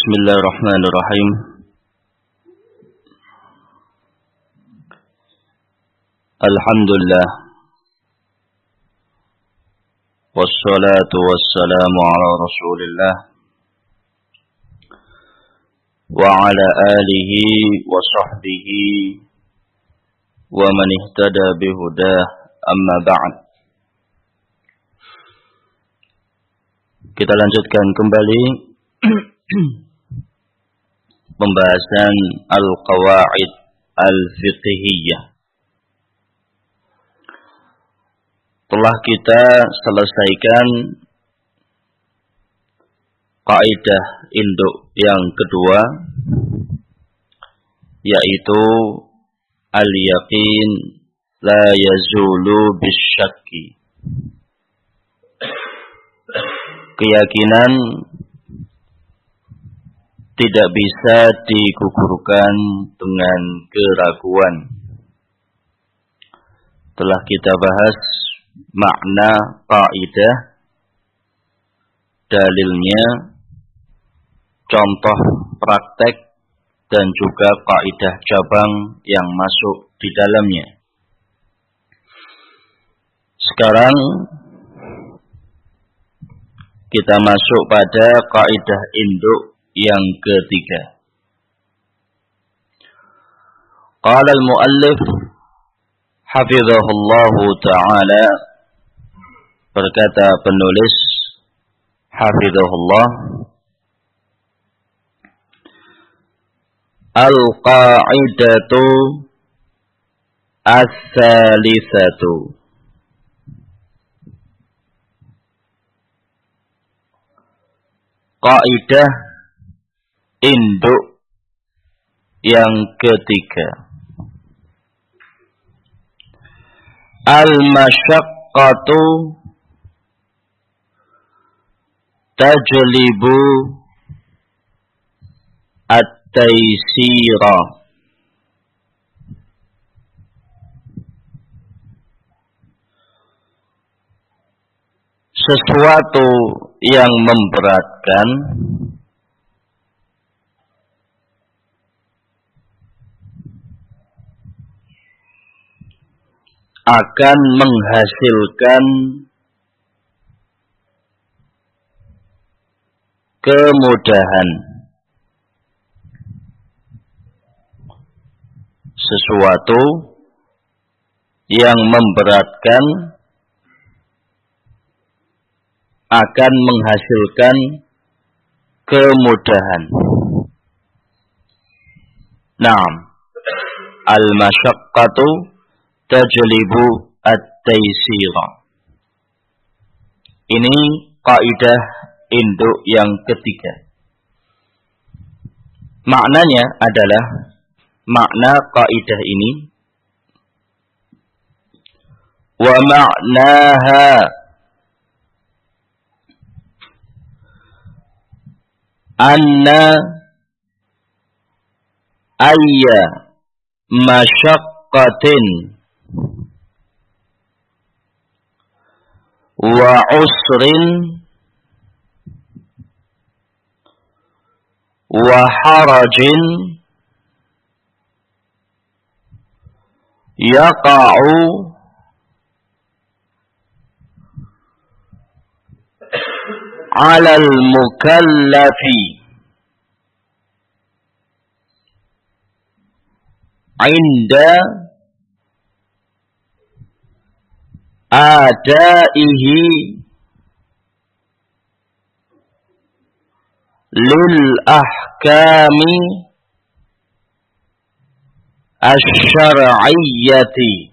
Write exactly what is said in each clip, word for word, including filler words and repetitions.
Bismillahirrahmanirrahim. Alhamdulillah. Wassalatu wassalamu ala Rasulillah wa ala alihi wa sahbihi wa man ihtada bihudah, amma ba'd. Kita lanjutkan kembali pembahasan al-qawaid al-fiqhiyah. Telah kita selesaikan kaidah induk yang kedua, yaitu al-yaqin la yazulu bisyakki. Keyakinan tidak bisa digugurkan dengan keraguan. Telah kita bahas makna kaidah, dalilnya, contoh praktek, dan juga kaidah cabang yang masuk di dalamnya. Sekarang kita masuk pada kaidah induk yang ketiga. Qala al-muallif hafizahullahu ta'ala, berkata penulis hafizahullah, al-qa'idatu as-salisatu, kaidah induk yang ketiga. Al-masyaqqatu tajlibu at-taysira. Sesuatu yang memberatkan akan menghasilkan kemudahan. Sesuatu yang memberatkan akan menghasilkan kemudahan. Naam, al-masyaqqatu tajlibu at-taysira. Ini kaidah induk yang ketiga. Maknanya adalah, makna kaidah ini, wa ma'naha anna ayya masyaqqatin wa usrin wa harajin yaqa'u ala al-mukallafi inda adaihi lil ahkami asy-syar'iyyati.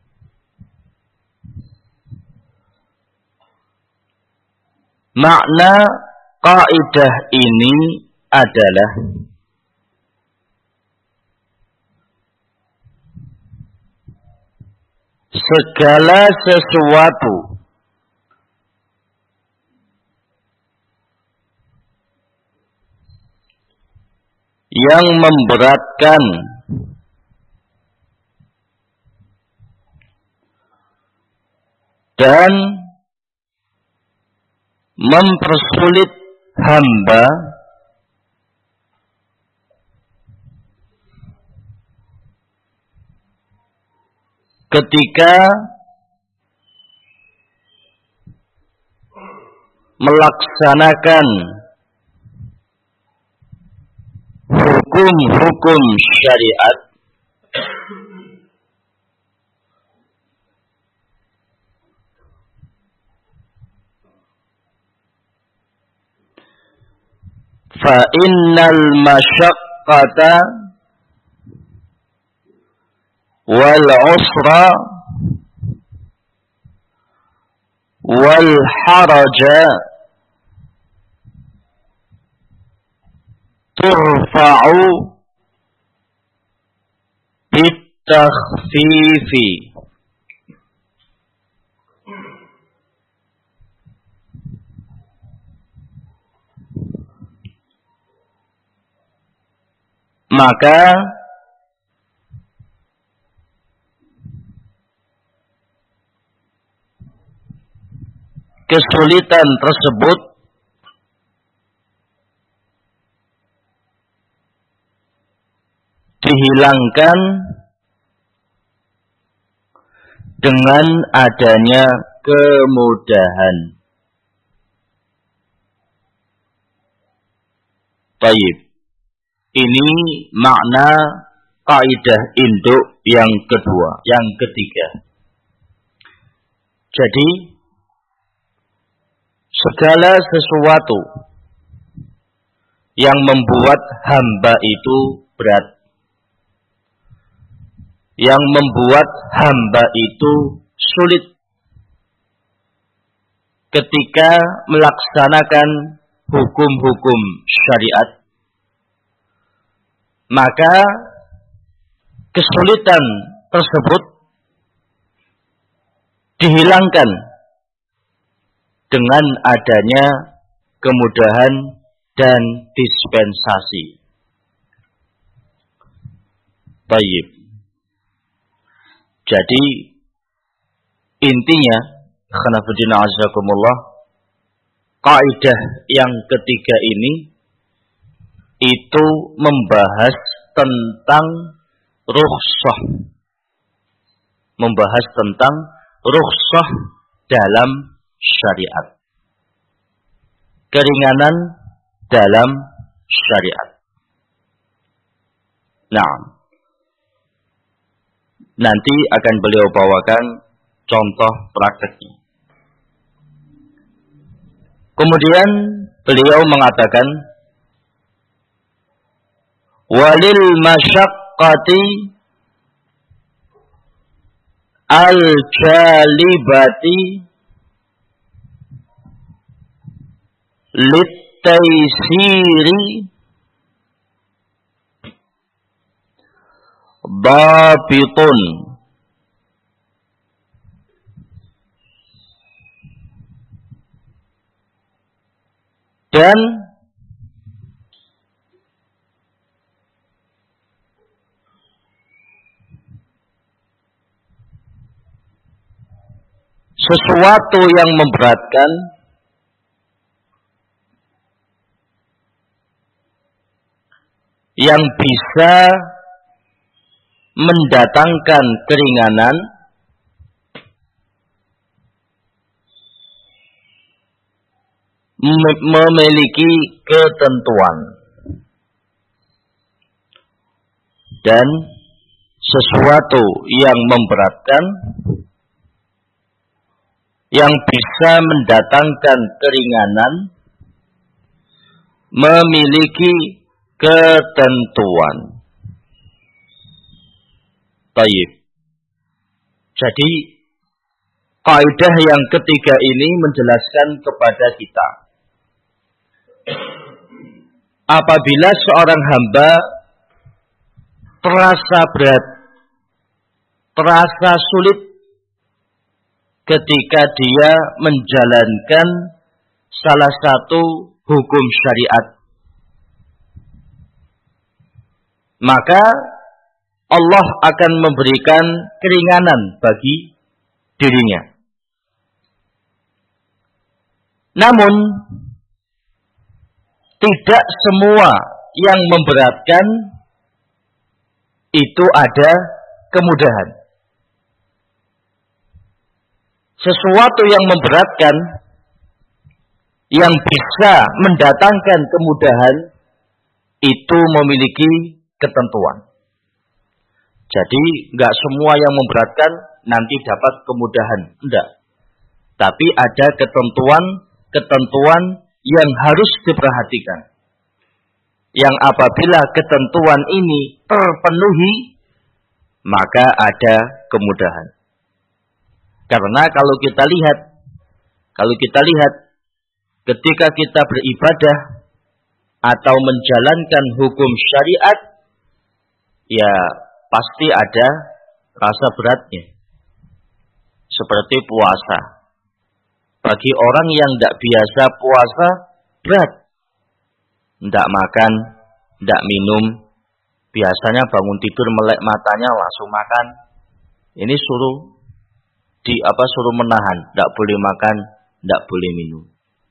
Makna kaidah ini adalah segala sesuatu yang memberatkan dan mempersulit hamba ketika melaksanakan hukum-hukum syariat fa innal masyaqqata wal usra wal haraja turfa'u bitakhfifi. Maka kesulitan tersebut dihilangkan dengan adanya kemudahan. Baik. Ini makna kaidah induk yang kedua, yang ketiga. Jadi segala sesuatu yang membuat hamba itu berat, yang membuat hamba itu sulit ketika melaksanakan hukum-hukum syariat, maka kesulitan tersebut dihilangkan dengan adanya kemudahan dan dispensasi. Baik. Jadi intinya, khanafuddin azakumullah, kaidah yang ketiga ini itu membahas tentang rukhsah, membahas tentang rukhsah dalam syariat, keringanan dalam syariat. Nah, nanti akan beliau bawakan contoh prakteknya. Kemudian beliau mengatakan, walil masyaqqati al-jalibati lit-taysiri babitun. Dan sesuatu yang memberatkan yang bisa mendatangkan keringanan memiliki ketentuan, dan sesuatu yang memberatkan yang bisa mendatangkan keringanan memiliki ketentuan. Baik. Jadi kaidah yang ketiga ini menjelaskan kepada kita, apabila seorang hamba terasa berat, terasa sulit ketika dia menjalankan salah satu hukum syariat, maka Allah akan memberikan keringanan bagi dirinya. Namun tidak semua yang memberatkan itu ada kemudahan. sesuatu yang memberatkan, yang bisa mendatangkan kemudahan, itu memiliki ketentuan. Jadi nggak semua yang memberatkan nanti dapat kemudahan, enggak. Tapi ada ketentuan-ketentuan yang harus diperhatikan. Yang apabila ketentuan ini terpenuhi, maka ada kemudahan. Karena kalau kita lihat, kalau kita lihat, ketika kita beribadah atau menjalankan hukum syariat, ya pasti ada rasa beratnya. Seperti puasa. Bagi orang yang tidak biasa puasa, berat. Tidak makan, tidak minum. Biasanya bangun tidur melek matanya langsung makan. Ini suruh di apa suruh menahan, tidak boleh makan, tidak boleh minum.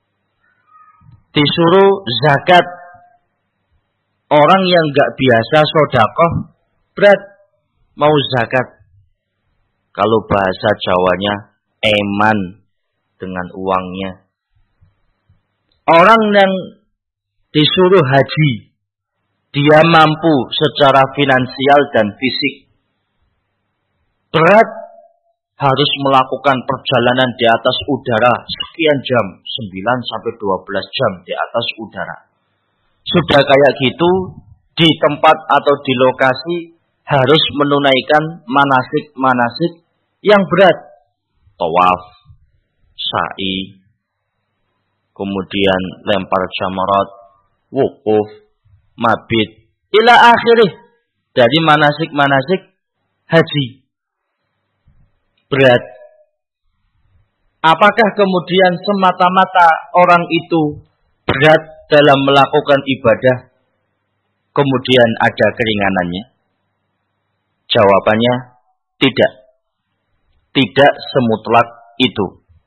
Disuruh zakat. Orang yang nggak biasa sedekah berat mau zakat. Kalau bahasa Jawanya eman dengan uangnya. Orang yang disuruh haji, dia mampu secara finansial dan fisik. Berat, harus melakukan perjalanan di atas udara sekian jam, sembilan sampai dua belas jam di atas udara. Sudah kayak gitu, di tempat atau di lokasi harus menunaikan manasik-manasik yang berat. Tawaf, sa'i, kemudian lempar jamarat, wukuf, mabit, ila akhirih. Dari manasik-manasik haji. Berat. Apakah kemudian semata-mata orang itu berat dalam melakukan ibadah, kemudian ada keringanannya? Jawabannya tidak. Tidak semutlak itu.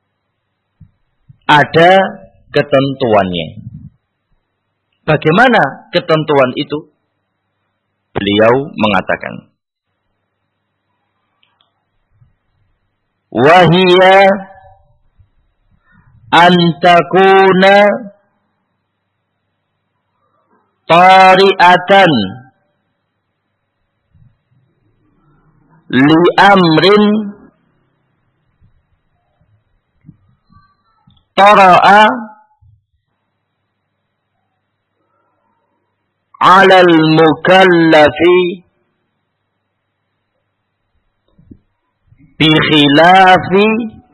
Ada ketentuannya. Bagaimana ketentuan itu? Beliau mengatakan, wahia antakuna tari'atan li amrin tara'a alal mukallafi bi khilafi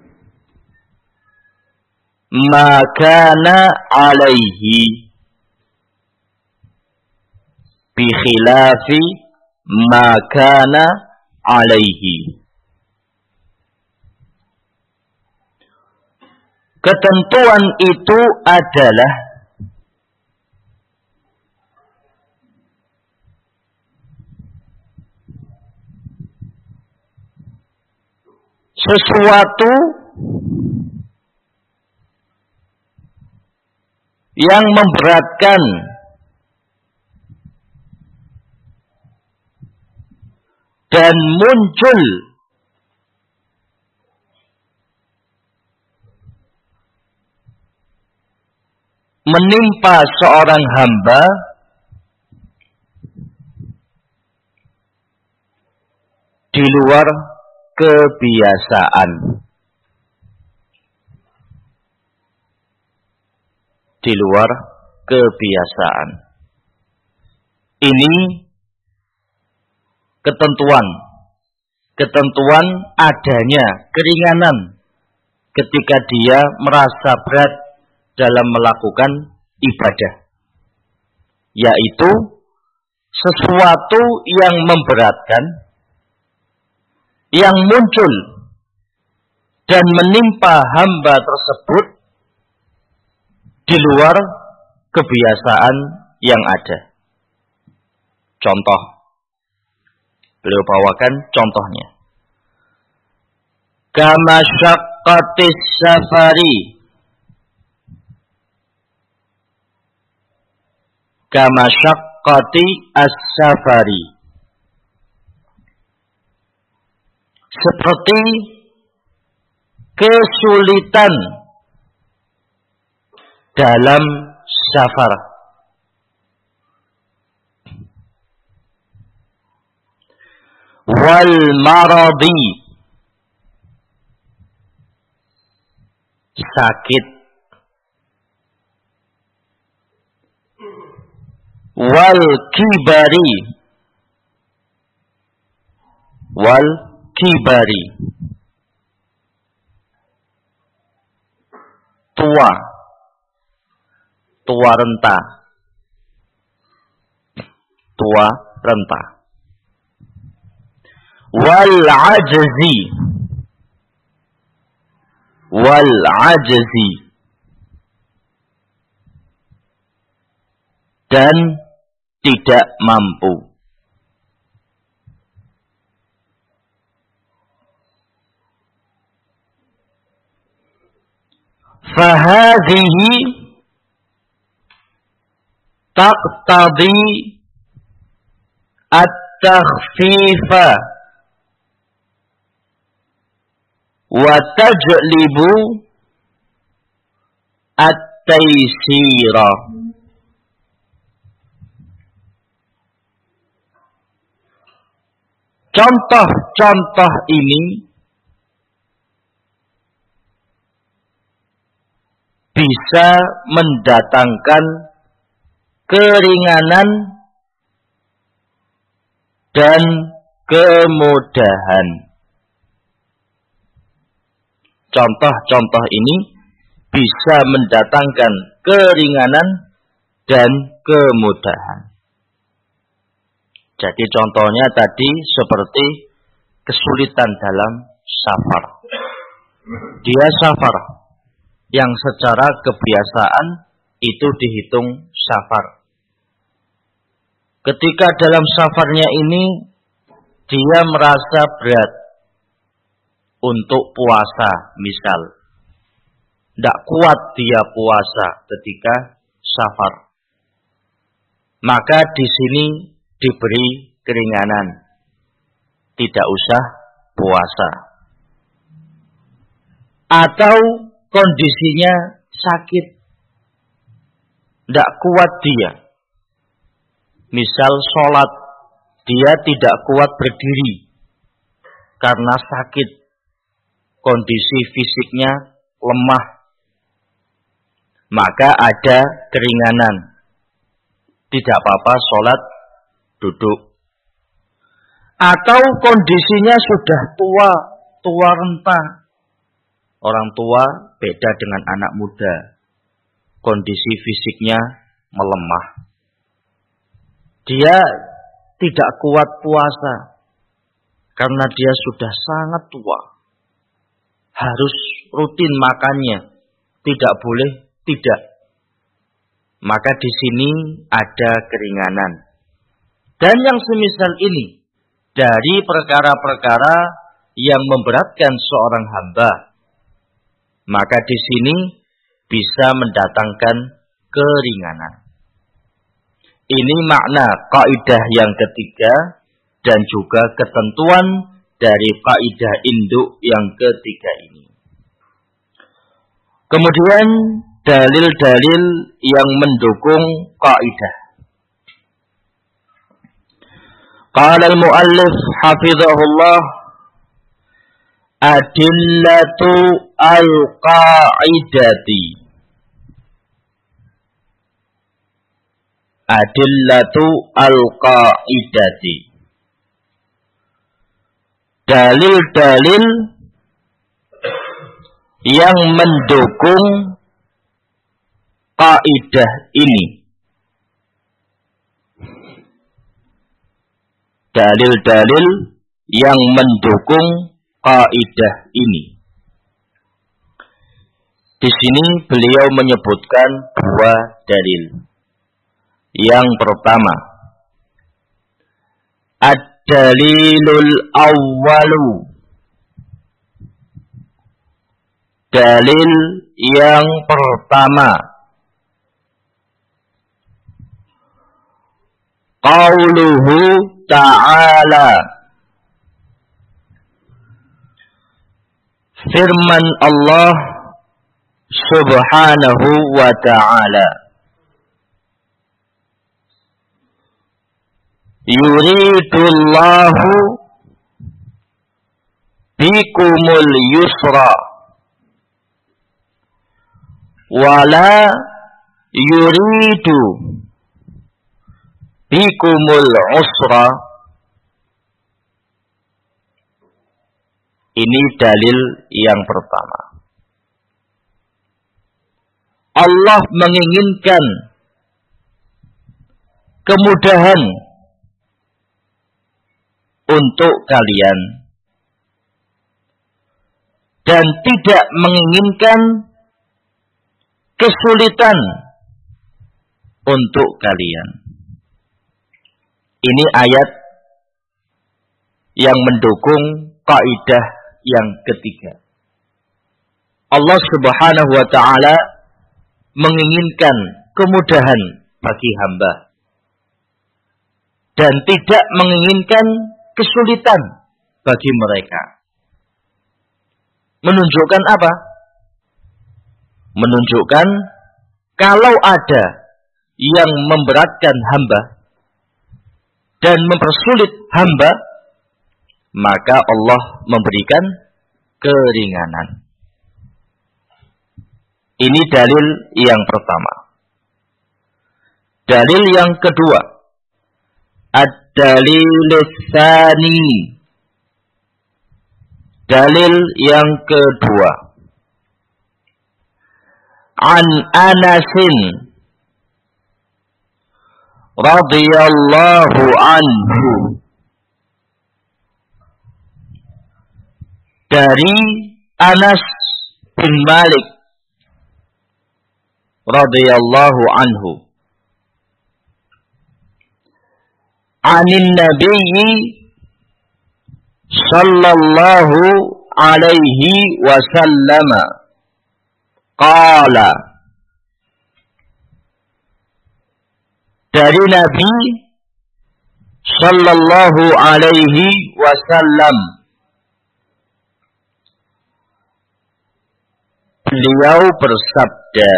ma kana alaihi, bi khilafi ma kana alaihi. Ketentuan itu adalah sesuatu yang memberatkan dan muncul menimpa seorang hamba di luar kebiasaan, di luar kebiasaan. Ini ketentuan, ketentuan adanya keringanan ketika dia merasa berat dalam melakukan ibadah, yaitu sesuatu yang memberatkan, yang muncul dan menimpa hamba tersebut di luar kebiasaan yang ada. Contoh, beliau bawakan contohnya. Kama syaqqatis safari, kama syaqqati as-safari, seperti kesulitan dalam safar. Wal maradi, sakit. Wal kibari, wal kibari, tua, tua renta, tua renta. Wal ajzi, wal ajzi, dan tidak mampu. Fahadhihi taqtadi at-takhfifa wa tajlibu at-taysira. Contoh-contoh ini bisa mendatangkan keringanan dan kemudahan. Contoh-contoh ini bisa mendatangkan keringanan dan kemudahan. Jadi contohnya tadi seperti kesulitan dalam safar. Dia safar yang secara kebiasaan itu dihitung safar. Ketika dalam safarnya ini dia merasa berat untuk puasa, misal tidak kuat dia puasa ketika safar, maka di sini diberi keringanan, tidak usah puasa. Atau kondisinya sakit, tidak kuat dia, misal sholat dia tidak kuat berdiri karena sakit, kondisi fisiknya lemah, maka ada keringanan, tidak apa-apa sholat duduk. Atau kondisinya sudah tua, tua renta. Orang tua beda dengan anak muda, kondisi fisiknya melemah, dia tidak kuat puasa karena dia sudah sangat tua, harus rutin makannya, tidak boleh tidak. Maka di sini ada keringanan. Dan yang semisal ini dari perkara-perkara yang memberatkan seorang hamba, maka di sini bisa mendatangkan keringanan. Ini makna kaidah yang ketiga dan juga ketentuan dari kaidah induk yang ketiga ini. Kemudian dalil-dalil yang mendukung kaidah. Qala al-muallif hafizahullah, adillatu al-qa'idati. Adillatu al-qa'idati. Dalil-dalil yang mendukung kaidah ini. Dalil-dalil yang mendukung kaidah ini. Di sini beliau menyebutkan dua dalil. Yang pertama, ad-dalilul awwalu. Dalil yang pertama, qauluhu ta'ala firman Allah Subhanahu wa ta'ala, yuridullahu bikumul yusra wala yuridu bikumul usra. Ini dalil yang pertama. Allah menginginkan kemudahan untuk kalian dan tidak menginginkan kesulitan untuk kalian. Ini ayat yang mendukung kaidah yang ketiga. Allah Subhanahu wa ta'ala menginginkan kemudahan bagi hamba dan tidak menginginkan kesulitan bagi mereka. Menunjukkan apa? Menunjukkan kalau ada yang memberatkan hamba dan mempersulit hamba, maka Allah memberikan keringanan. Ini dalil yang pertama. Dalil yang kedua, ad-dalilus tsani. Dalil yang kedua, an Anasin radhiyallahu anhu, dari Anas bin Malik radhiyallahu anhu, anin nabiyyi sallallahu alaihi wasallam qala, dari Nabi sallallahu alaihi wasallam, beliau bersabda,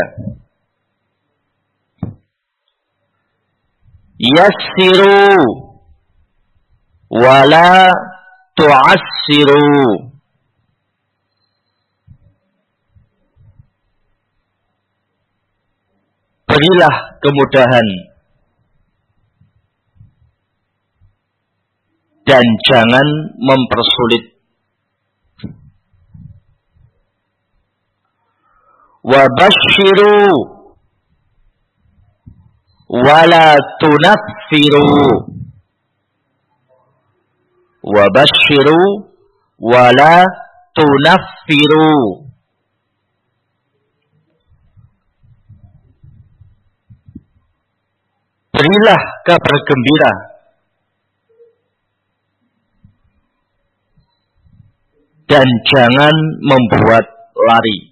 yassiru wala tu'assiru. Berilah kemudahan dan jangan mempersulit. Wa basyiru wala tunaffiru. Wa basyiru wala tunaffiru. Berilah kabar gembira dan jangan membuat lari.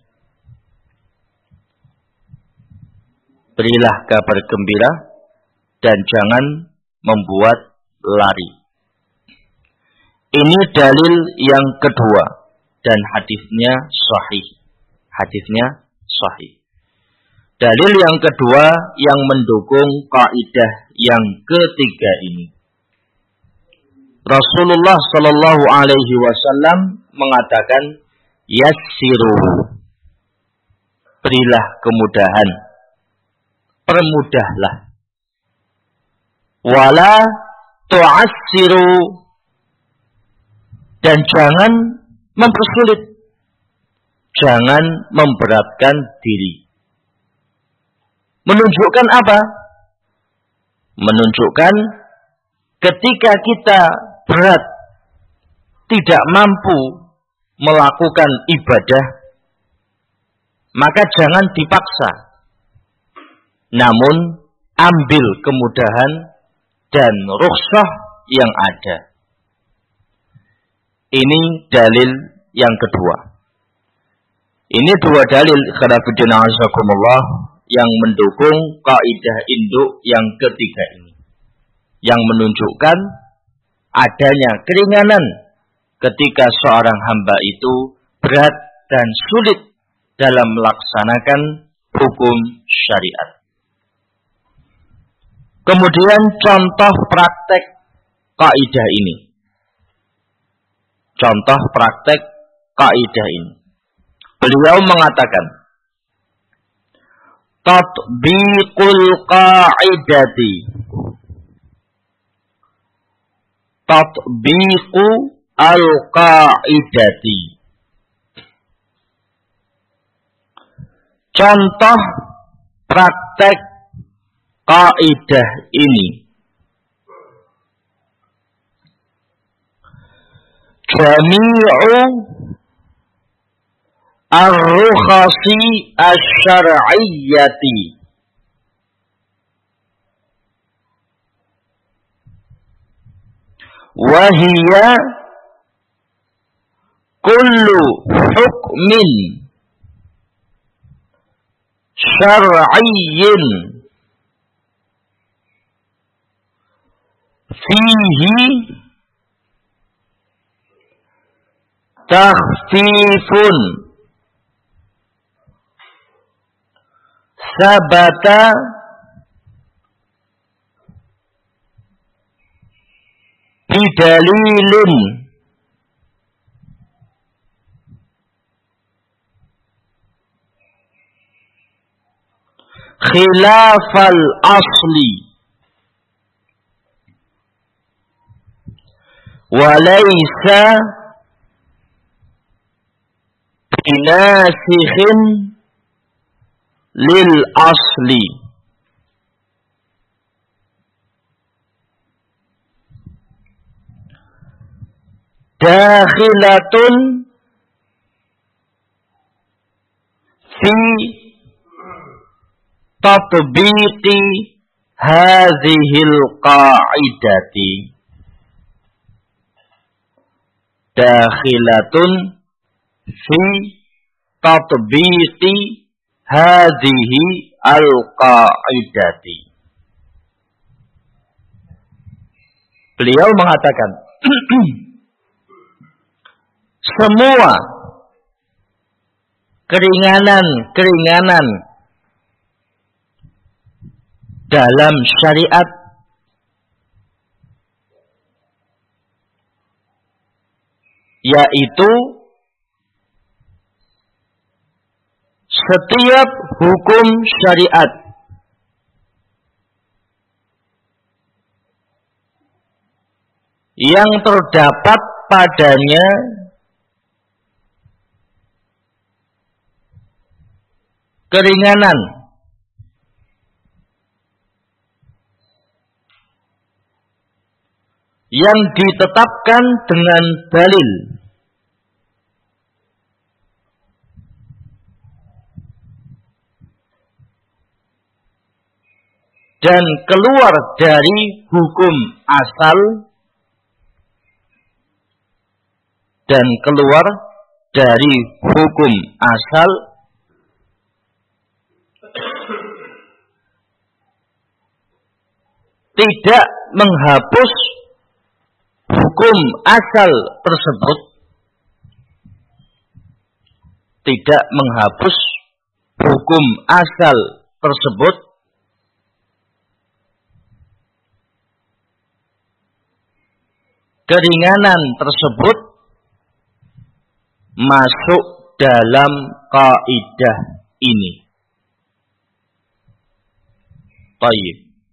Berilah kabar gembira dan jangan membuat lari. Ini dalil yang kedua dan hadisnya sahih. Hadisnya sahih. Dalil yang kedua yang mendukung kaidah yang ketiga ini. Rasulullah Shallallahu Alaihi Wasallam mengatakan, yassiru, berilah kemudahan, permudahlah. Wala tu'assiru, dan jangan mempersulit, jangan memberatkan diri. Menunjukkan apa? Menunjukkan ketika kita berat, tidak mampu melakukan ibadah, maka jangan dipaksa. Namun ambil kemudahan dan rukhsah yang ada. Ini dalil yang kedua. Ini dua dalil khairuddin azakumullah yang mendukung kaidah induk yang ketiga ini, yang menunjukkan adanya keringanan ketika seorang hamba itu berat dan sulit dalam melaksanakan hukum syariat. Kemudian contoh praktek kaidah ini. Contoh praktek kaidah ini. Beliau mengatakan, tatbiqul qaidati. Tatbiqu al-qaidati. Contoh praktek kaidah ini. Jami'u ar-rukhasi asy-syar'iyyati wa hiya kullu hukmin syar'iyyin fihi takhfifun sabata bidalilin khilafal asli walaysa binasikhin lil asli. Dakhilatun fi tatbiqi hadhil qa'idati. Dakhilatun fi tatbiqi hadhihi al-qa'idati. Beliau mengatakan semua keringanan-keringanan dalam syariat yaitu setiap hukum syariat yang terdapat padanya keringanan yang ditetapkan dengan dalil dan keluar dari hukum asal dan keluar dari hukum asal tidak menghapus hukum asal tersebut, tidak menghapus hukum asal tersebut keringanan tersebut masuk dalam kaidah ini. Baik.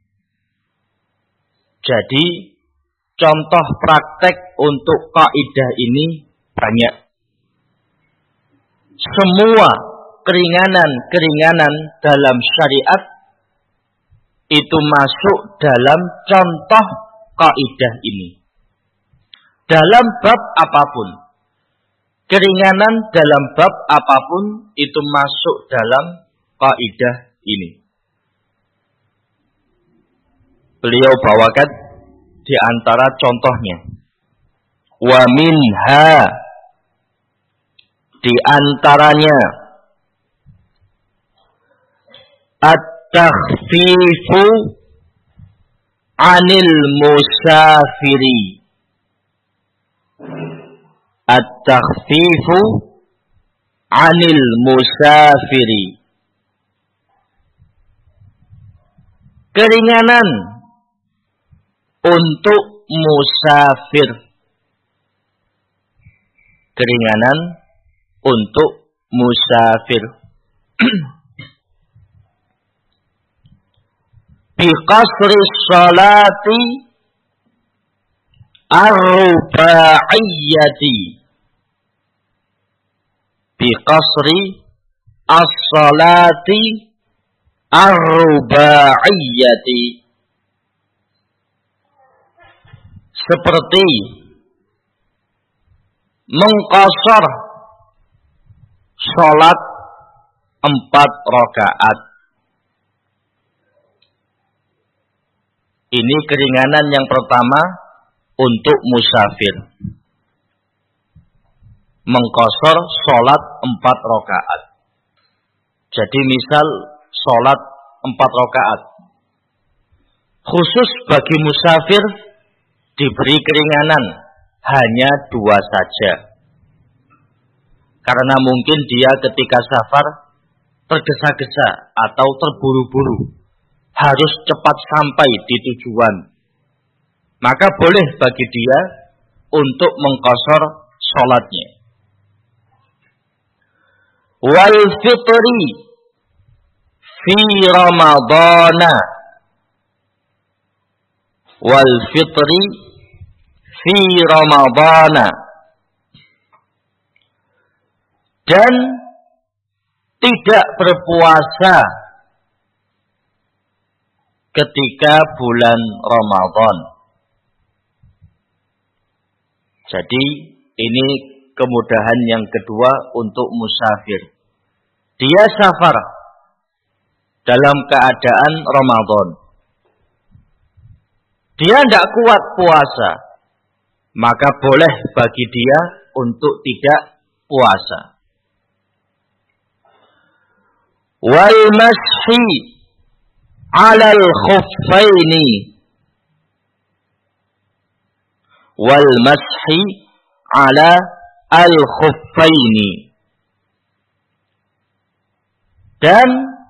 Jadi contoh praktek untuk kaidah ini banyak. Semua keringanan-keringanan dalam syariat itu masuk dalam contoh kaidah ini. Dalam bab apapun, keringanan dalam bab apapun itu masuk dalam kaidah ini. Beliau bawakan di antara contohnya. Wa minha, di antaranya at-takhfifu anil musafiri. At-takhfifu anil musafiri. Keringanan untuk musafir. Keringanan untuk musafir. Bi qasri sholati ar-ruba'iyyati. Bi qasri as-sholati ar-ruba'iyyati. Seperti mengqasar sholat empat rakaat. Ini keringanan yang pertama untuk musafir. Mengqasar sholat empat rakaat. Jadi misal sholat empat rakaat. Khusus bagi musafir diberi keringanan hanya dua saja. Karena mungkin dia ketika safar tergesa-gesa atau terburu-buru, harus cepat sampai di tujuan. Maka boleh bagi dia untuk mengqasar sholatnya. Wal fitri fi Ramadana. Wal fitri fi Ramadana. Dan tidak berpuasa ketika bulan Ramadan. Jadi ini kemudahan yang kedua untuk musafir. Dia safar dalam keadaan Ramadan. Dia tidak kuat puasa, maka boleh bagi dia untuk tidak puasa. Wal mashi 'alal khuffaini. Wal mashi 'ala al khuffaini. Dan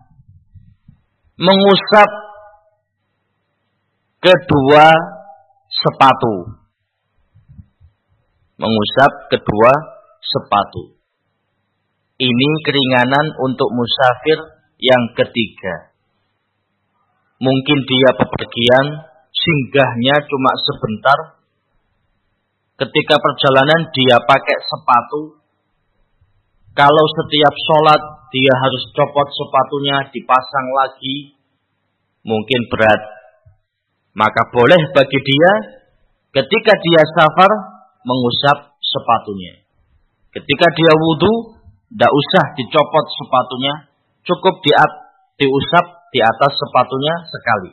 mengusap kedua sepatu. Mengusap kedua sepatu. Ini keringanan untuk musafir yang ketiga. Mungkin dia bepergian, singgahnya cuma sebentar. Ketika perjalanan dia pakai sepatu. Kalau setiap sholat dia harus copot sepatunya, dipasang lagi, mungkin berat. Maka boleh bagi dia ketika dia safar mengusap sepatunya. Ketika dia wudu, tidak usah dicopot sepatunya, cukup diat, diusap di atas sepatunya sekali.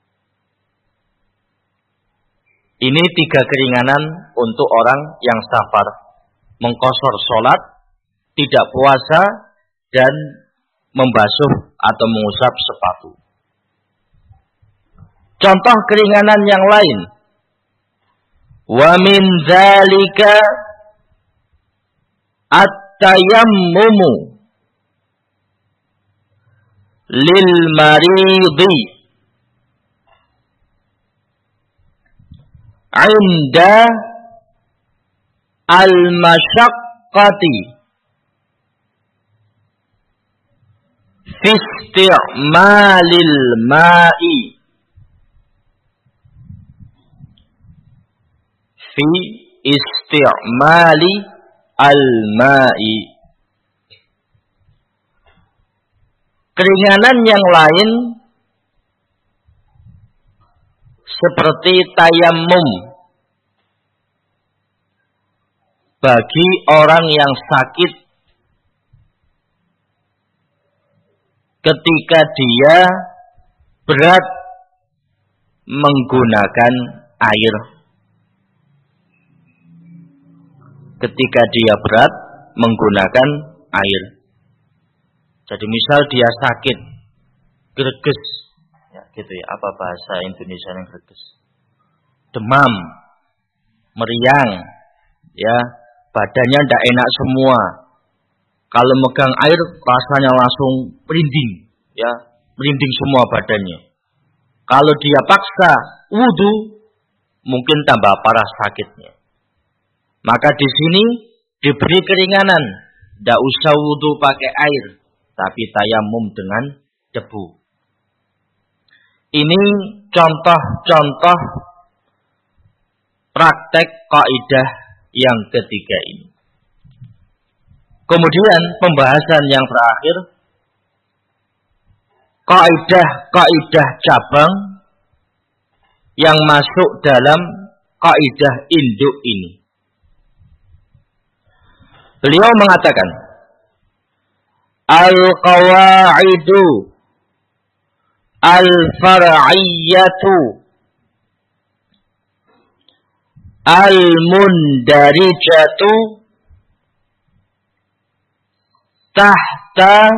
Ini tiga keringanan untuk orang yang safar. Mengqasar sholat, tidak puasa, dan membasuh atau mengusap sepatu. Contoh keringanan yang lain. Wa min dzalika at-tayammumu lil maridi 'inda al-masyaqqati fi isti'malil ma'i fi isti'mali al-ma'i. Keringanan yang lain seperti tayammum bagi orang yang sakit ketika dia berat menggunakan air. Ketika dia berat menggunakan air. Jadi misal dia sakit, greges, ya gitu ya, apa bahasa Indonesia yang greges? Demam, meriang, ya, badannya tidak enak semua, Kalau megang air rasanya langsung merinding, ya, merinding semua badannya. Kalau dia paksa wudu, mungkin tambah parah sakitnya. Maka di sini diberi keringanan, tidak usah wudu pakai air, tapi tayamum dengan debu. Ini contoh-contoh praktek kaidah yang ketiga ini. Kemudian pembahasan yang terakhir, kaidah-kaidah cabang yang masuk dalam kaidah induk ini. Beliau mengatakan, al-qawaidu al-far'iyyatu al-mundarijatu tahta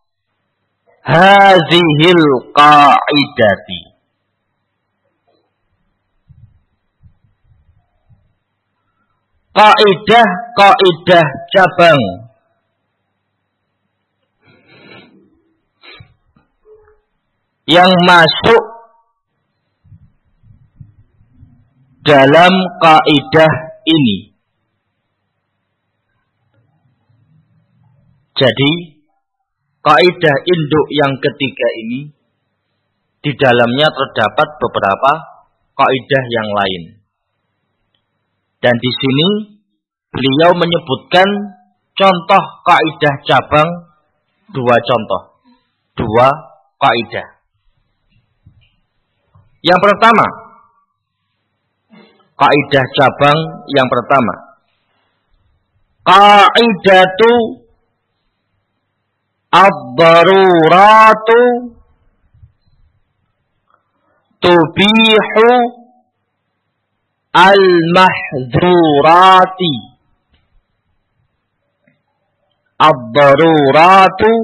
hadhil qa'idati. Kaidah-kaidah cabang yang masuk dalam kaidah ini. Jadi, kaidah induk yang ketiga ini di dalamnya terdapat beberapa kaidah yang lain. Dan di sini beliau menyebutkan contoh kaidah cabang, dua contoh, dua kaidah. Yang pertama, kaidah cabang yang pertama, kaidatu ad-daruratu tubihu al-mahdzurati. Ad-daruratu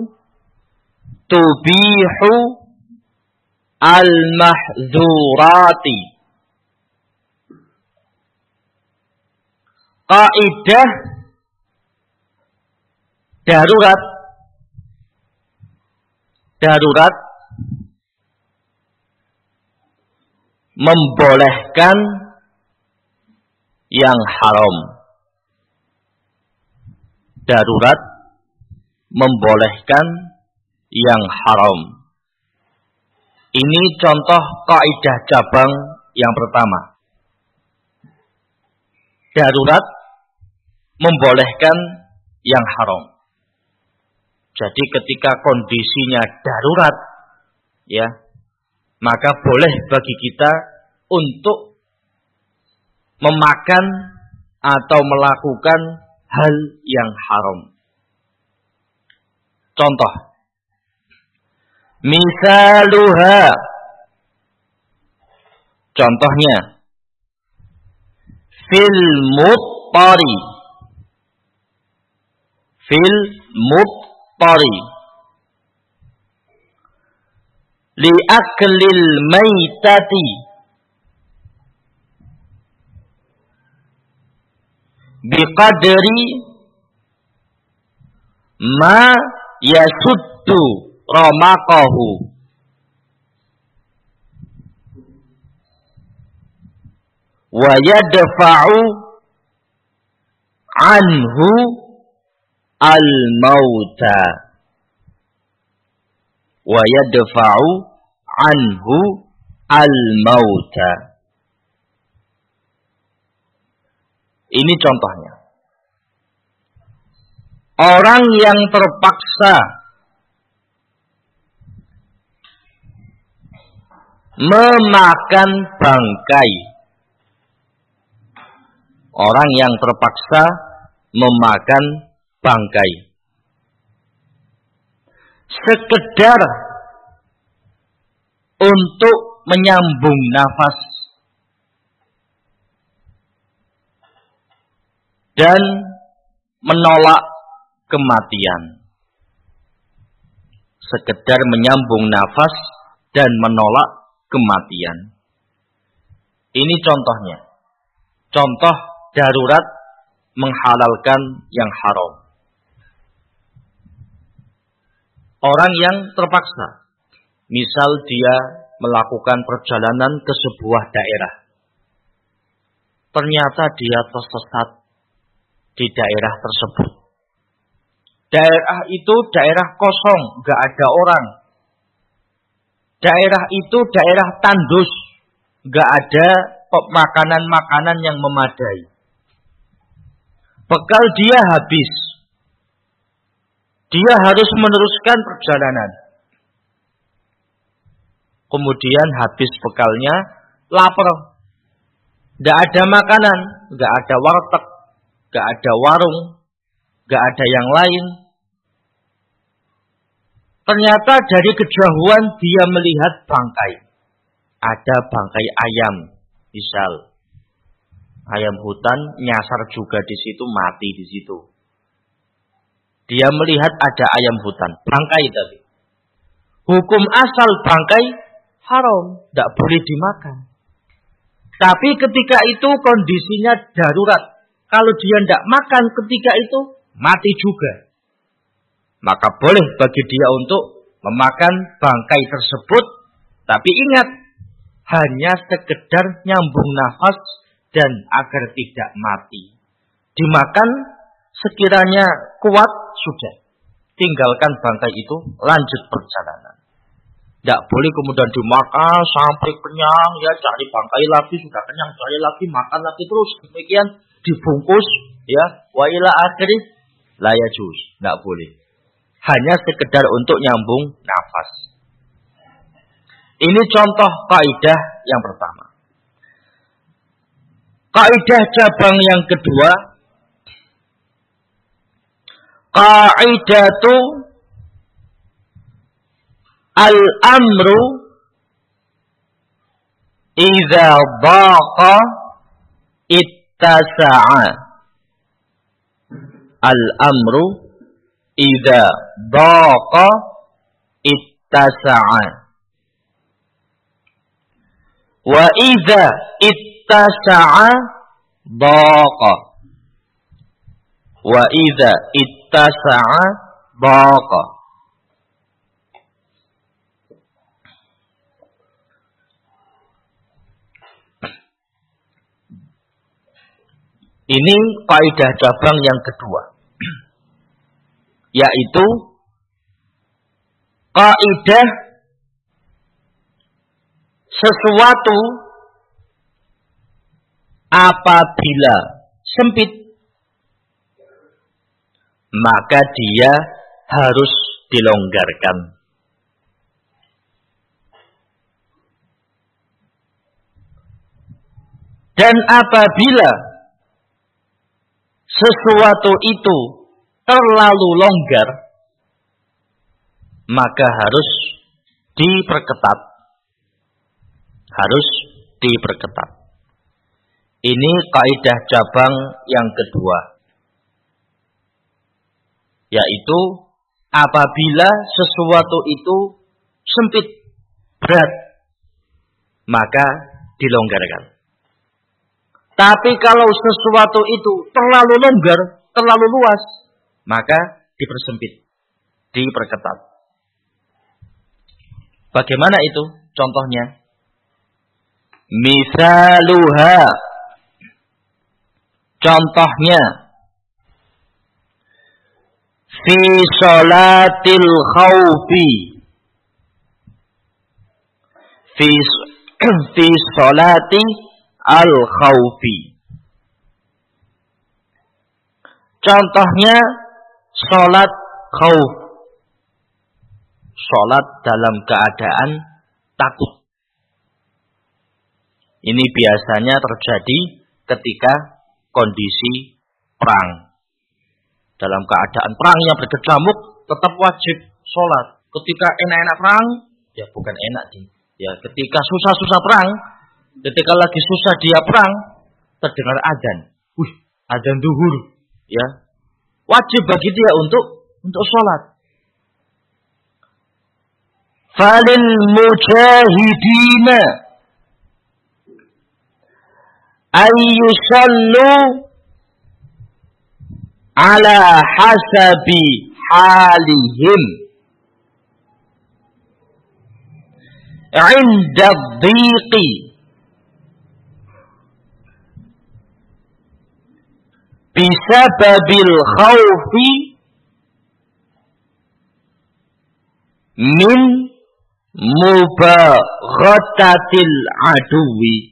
tubihu al-mahdzurati. Kaidah darurat darurat membolehkan yang haram. Darurat membolehkan yang haram. Ini contoh kaidah cabang yang pertama. Darurat membolehkan yang haram. Jadi ketika kondisinya darurat, ya, maka boleh bagi kita untuk memakan atau melakukan hal yang haram. Contoh, misaluha, contohnya, fil muttari, fil muttari, li aklil maitati, biqadri ma yasuddu ramaqahu. Wa yadfa'u anhu al-mauta. Wa yadfa'u anhu al-mauta. Ini contohnya. Orang yang terpaksa memakan bangkai. Orang yang terpaksa memakan bangkai. Sekedar untuk menyambung nafas dan menolak kematian. Sekedar menyambung nafas dan menolak kematian. Ini contohnya. Contoh darurat menghalalkan yang haram. orang yang terpaksa. Misal dia melakukan perjalanan ke sebuah daerah. Ternyata dia tersesat di daerah tersebut. Daerah itu daerah kosong, gak ada orang. Daerah itu daerah tandus, gak ada makanan-makanan yang memadai. Bekal dia habis. Dia harus meneruskan perjalanan. Kemudian habis bekalnya, lapar. Gak ada makanan, gak ada warteg, gak ada warung, gak ada yang lain. Ternyata dari kejauhan dia melihat bangkai. Ada bangkai ayam, misal. Ayam hutan nyasar juga di situ, mati di situ. Dia melihat ada ayam hutan, bangkai tadi. Hukum asal bangkai haram, tidak boleh dimakan. Tapi ketika itu kondisinya darurat. Kalau dia tidak makan ketika itu, mati juga. Maka boleh bagi dia untuk memakan bangkai tersebut. Tapi ingat, hanya sekedar nyambung nafas dan agar tidak mati. Dimakan sekiranya kuat, sudah. Tinggalkan bangkai itu, lanjut perjalanan. Tidak boleh kemudian dimakan sampai kenyang, ya cari bangkai lagi, sudah kenyang, cari lagi, makan lagi terus. Demikian dibungkus, ya, wa ila akhirih la yajuz, tidak boleh. Hanya sekedar untuk nyambung nafas. Ini contoh kaidah yang pertama. Kaidah cabang yang kedua, qaidatu al-amru idza dhaqa ittasa'a. Al-amru idza dhaqa ittasa'a. Wa idza ittasa'a dhaqa. Wa idza ittasa'a dhaqa. Ini kaidah cabang yang kedua, yaitu kaidah sesuatu apabila sempit, maka dia harus dilonggarkan. Dan apabila sesuatu itu terlalu longgar, maka harus diperketat. Harus diperketat. Ini kaidah cabang yang kedua, yaitu apabila sesuatu itu sempit, berat, maka dilonggarkan. Tapi kalau sesuatu itu terlalu longgar, terlalu luas, maka dipersempit, diperketat. Bagaimana itu contohnya? Misaluha, contohnya, fi sholatil khawfi, fi, fi sholati al-khawfi. Contohnya sholat khawf, sholat dalam keadaan takut. Ini biasanya terjadi ketika kondisi perang. Dalam keadaan perang yang berkecamuk, tetap wajib sholat. Ketika enak-enak perang, ya bukan enak sih. Ya ketika susah-susah perang, ketika lagi susah dia perang, terdengar adzan. Wih, adzan duhur, ya. Wajib bagi dia untuk untuk sholat. Falil mujahidina ayyusallu ala hasabi halihim. 'inda dhiqi bisababil khawfi min mubaghatatil aduwi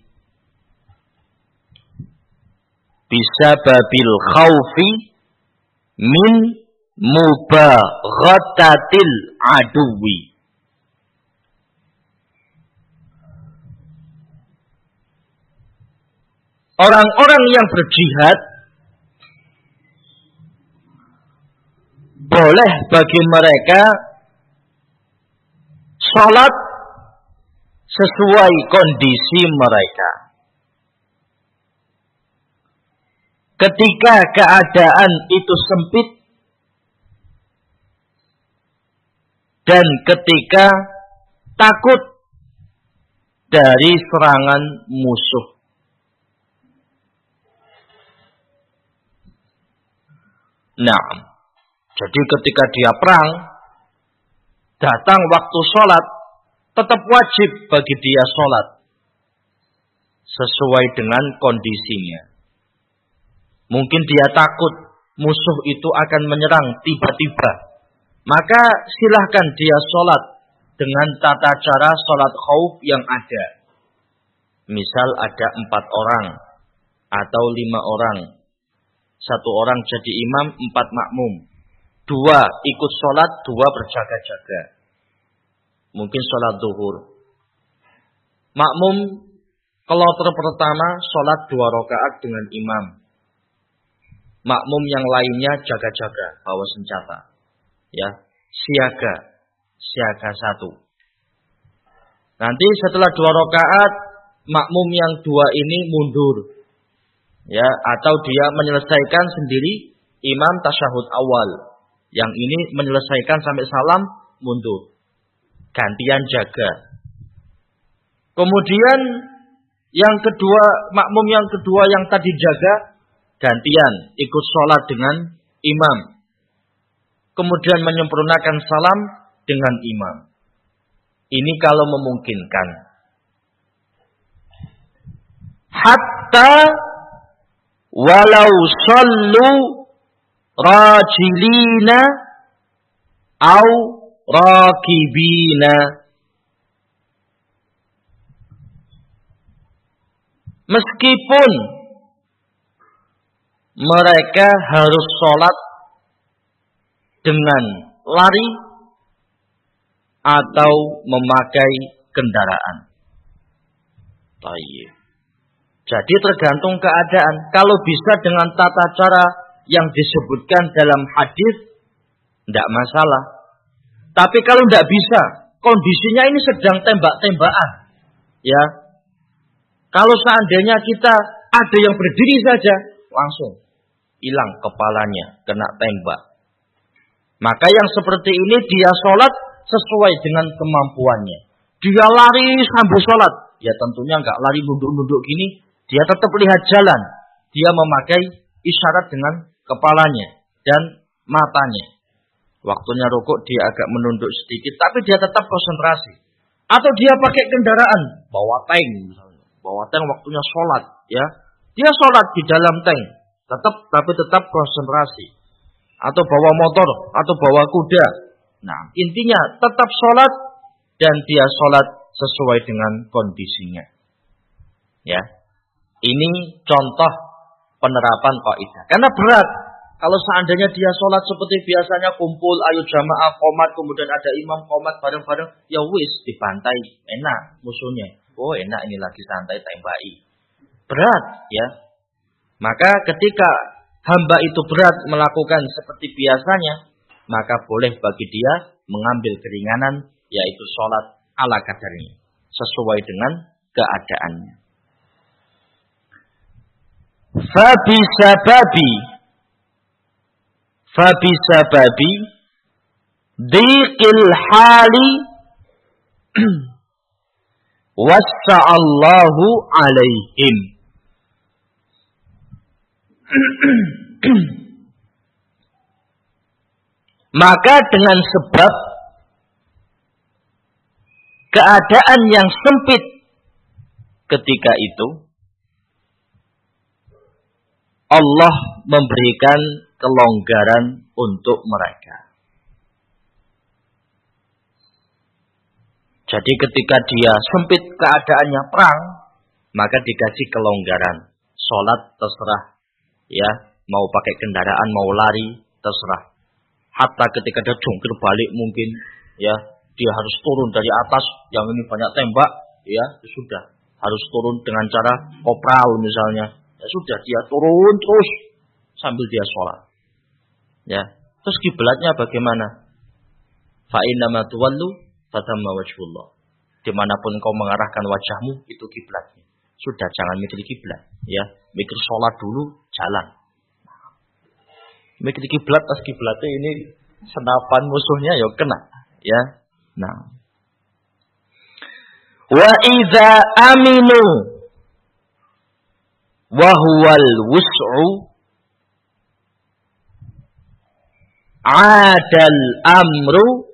bisababil khawfi min mubaghatatil aduwi. Orang-orang yang berjihad boleh bagi mereka sholat sesuai kondisi mereka. Ketika keadaan itu sempit dan ketika takut dari serangan musuh. Nah, jadi ketika dia perang, datang waktu sholat, tetap wajib bagi dia sholat sesuai dengan kondisinya. Mungkin dia takut musuh itu akan menyerang tiba-tiba, maka silahkan dia sholat dengan tata cara sholat khauf yang ada. Misal ada empat orang atau lima orang, satu orang jadi imam, empat makmum. Dua ikut sholat, dua berjaga-jaga. Mungkin sholat zuhur. Makmum kloter pertama sholat dua rakaat dengan imam. Makmum yang lainnya jaga-jaga, bawa senjata. Ya, siaga, siaga satu. Nanti setelah dua rakaat, makmum yang dua ini mundur. Ya, atau dia menyelesaikan sendiri imam tasyahud awal. Yang ini menyelesaikan sampai salam, mundur. Gantian jaga. Kemudian yang kedua, makmum yang kedua yang tadi jaga, gantian ikut sholat dengan imam. Kemudian menyempurnakan salam dengan imam. Ini kalau memungkinkan. Hatta walau sallu rajilina au rakibina. Meskipun mereka harus sholat dengan lari atau memakai kendaraan. Baik. Jadi tergantung keadaan. Kalau bisa dengan tata cara yang disebutkan dalam hadis, tidak masalah. Tapi kalau tidak bisa, kondisinya ini sedang tembak-tembakan. Ya, kalau seandainya kita ada yang berdiri saja, langsung hilang kepalanya, kena tembak. Maka yang seperti ini dia sholat sesuai dengan kemampuannya. Dia lari sambil sholat, ya tentunya nggak lari nunduk-nunduk gini. Dia tetap lihat jalan. Dia memakai isyarat dengan kepalanya dan matanya. Waktunya rukuk dia agak menunduk sedikit, tapi dia tetap konsentrasi. Atau dia pakai kendaraan, bawa tank misalnya. Bawa tank waktunya sholat, ya. Dia sholat di dalam tank, tetap tapi tetap konsentrasi. Atau bawa motor, atau bawa kuda. Nah, intinya tetap sholat dan dia sholat sesuai dengan kondisinya. Ya, ini contoh penerapan kaidah. Karena berat. Kalau seandainya dia sholat seperti biasanya kumpul, ayo jamaah qomat, kemudian ada imam qomat bareng-bareng, ya wis dibantai, enak musuhnya. Oh enak ini lagi santai tembaki. Berat ya. Maka ketika hamba itu berat melakukan seperti biasanya, maka boleh bagi dia mengambil keringanan, yaitu sholat ala kadarnya, sesuai dengan keadaannya. Fabisababi Fabisababi dhiqil hali wassa'allahu alaihim. Maka dengan sebab keadaan yang sempit ketika itu, Allah memberikan kelonggaran untuk mereka. Jadi ketika dia sempit keadaannya perang, maka dikasih kelonggaran. Sholat terserah, ya, mau pakai kendaraan, mau lari, terserah. Hatta ketika dia jungkir balik mungkin, ya, dia harus turun dari atas, yang ini banyak tembak, ya, sudah. Harus turun dengan cara kopral misalnya. Ya sudah, dia turun terus sambil dia sholat. Ya, terus kiblatnya bagaimana? Fa innama tuwallu fatamma wajhullah. Dimanapun kau mengarahkan wajahmu, itu kiblatnya. Sudah, jangan mikir kiblat, ya. Mikir sholat dulu, jalan. Mikir kiblat, tas kiblatnya ini senapan musuhnya, ya kena, ya. Nah, wa idza aminu wa huwal wus'u adal amru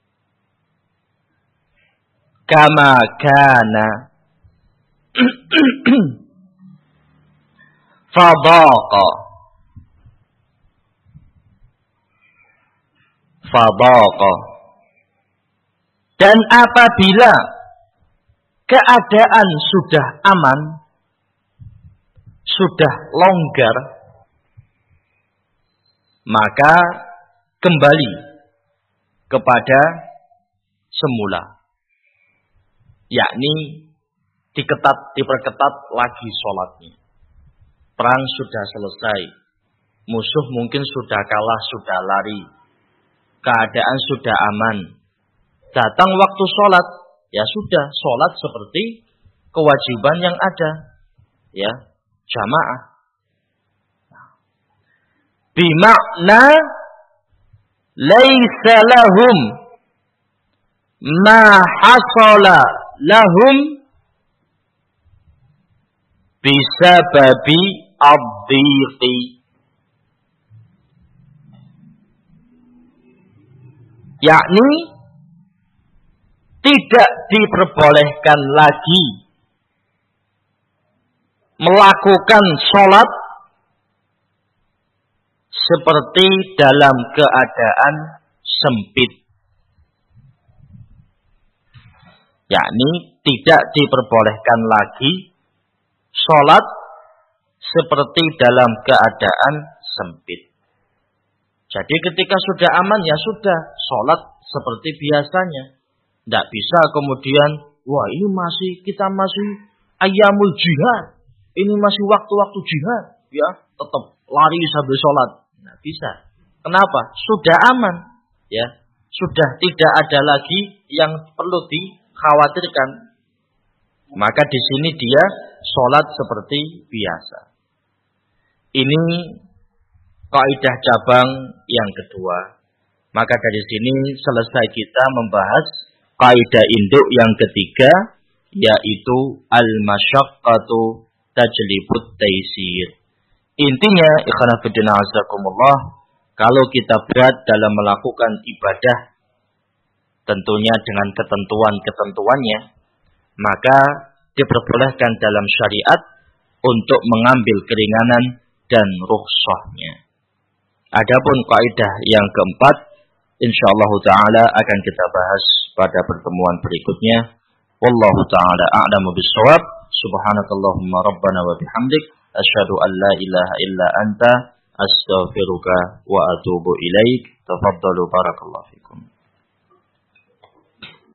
kama kana fadaqa fadaqa. Dan apabila keadaan sudah aman, sudah longgar, maka kembali kepada semula, yakni diketat, diperketat lagi sholatnya. Perang sudah selesai, musuh mungkin sudah kalah, sudah lari, keadaan sudah aman. Datang waktu sholat, ya sudah, sholat seperti kewajiban yang ada, ya, jamaah. Bima'na laisa lahum ma hasala lahum bisababi ad-dhiqi. Yakni tidak diperbolehkan lagi melakukan sholat seperti dalam keadaan sempit. Yakni tidak diperbolehkan lagi sholat seperti dalam keadaan sempit. Jadi ketika sudah aman, ya sudah, sholat seperti biasanya. Tidak bisa kemudian, wah ini masih, kita masih ayyamul jihad, ini masih waktu-waktu jihad, ya tetap lari sambil sholat. Tidak bisa. Kenapa? Sudah aman, ya, sudah tidak ada lagi yang perlu dikhawatirkan. Maka di sini dia sholat seperti biasa. Ini kaidah cabang yang kedua. Maka dari sini selesai kita membahas kaidah induk yang ketiga, yaitu al-masyaqqatu tajlibut taisir. Intinya, ikhwan fillah azakumullah, kalau kita berat dalam melakukan ibadah, tentunya dengan ketentuan-ketentuannya, maka diperbolehkan dalam syariat untuk mengambil keringanan dan rukhsahnya. Adapun kaidah yang keempat, insyaallah taala akan kita bahas pada pertemuan berikutnya. Wallahu taala a'lamu bis-shawab. Subhanakallahumma rabbana wa bihamdik asyhadu an la ilaha illa anta astaghfiruka wa atubu ilaik. Tafaddalu barakallahu fikum.